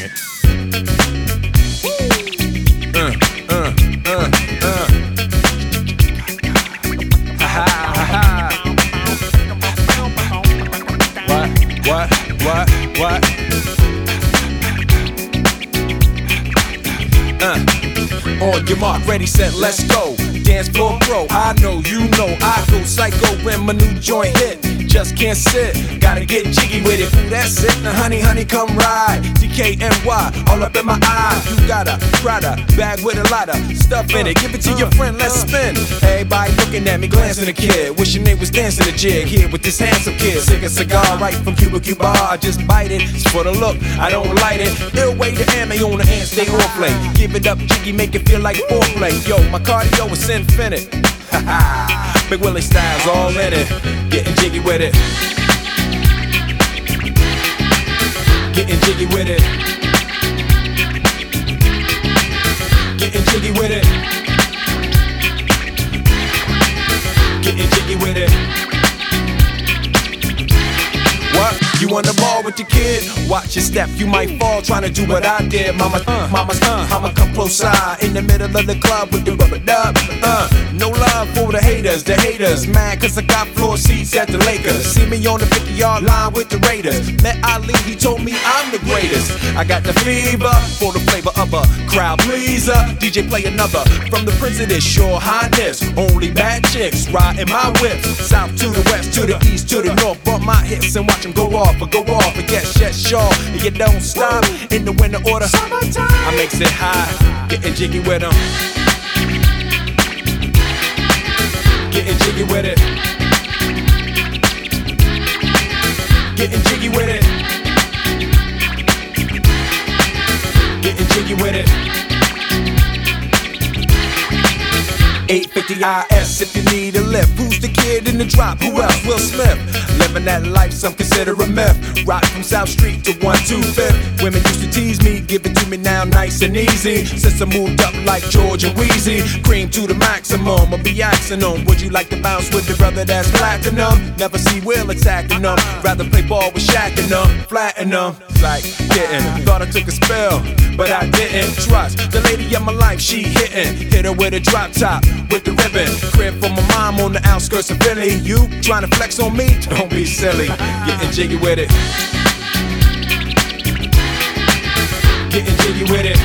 What? On your mark, ready, set, let's go. Dance floor pro, I know, you know, I go psycho when my new joint hit. Just can't sit, gotta get jiggy with it. Ooh, that's it, now honey, come ride. DKNY, all up in my eye. You got a Prada bag with a lot of stuff in it. Give it to your friend, let's spin. Everybody looking at me, glancing a kid. Wishing they was dancing a jig here with this handsome kid. Sick a cigar right from Cuba. I just bite it, it's for the look, I don't light it. Ill way to ammo on the hand, stay on play. Give it up, jiggy, make it feel like foreplay. Yo, my cardio is infinite. Big Willie style's all in it. Getting jiggy with it. Getting jiggy with it. Getting jiggy with it. Getting jiggy with it. What? You on the ball with your kid? Watch your step, you might fall trying to do what I did. Mama's I'ma come close side in the middle of the club with the rubber dub. No love for the haters, mad cause I got floor seats at the Lakers. See me on the 50-yard line with the Raiders. Met Ali, he told me I'm the greatest. I got the fever for the flavor of a crowd pleaser. DJ play another from the Prince of this Your Highness. Only bad chicks riding my whip. South to the west, to the east, to the north. Bump my hips and watch them go off, but yes, sure. And you don't stop in the winter order. Summertime. I makes it high, getting jiggy with them. Getting jiggy with it. Getting jiggy with it. Getting jiggy with it. 850 IS if you need a lift. Who's the kid in the drop? Who else? Will Smith. Living that life, some consider a myth. Rock from South Street to 125th. Women used to tease me, give it to me now nice and easy. Since I moved up like George and Wheezy, cream to the maximum, I'll be axing them. Would you like to bounce with the brother that's platinum? Never see Will attacking them. Rather play ball with Shaq and them, flatten them. Like getting, thought I took a spell, but I didn't. Trust the lady of my life, she hitting. Hit her with a drop top, with the ribbon. Crib for my mom on the outskirts of Philly. You trying to flex on me? Don't be silly. Getting jiggy with it. Getting jiggy with it.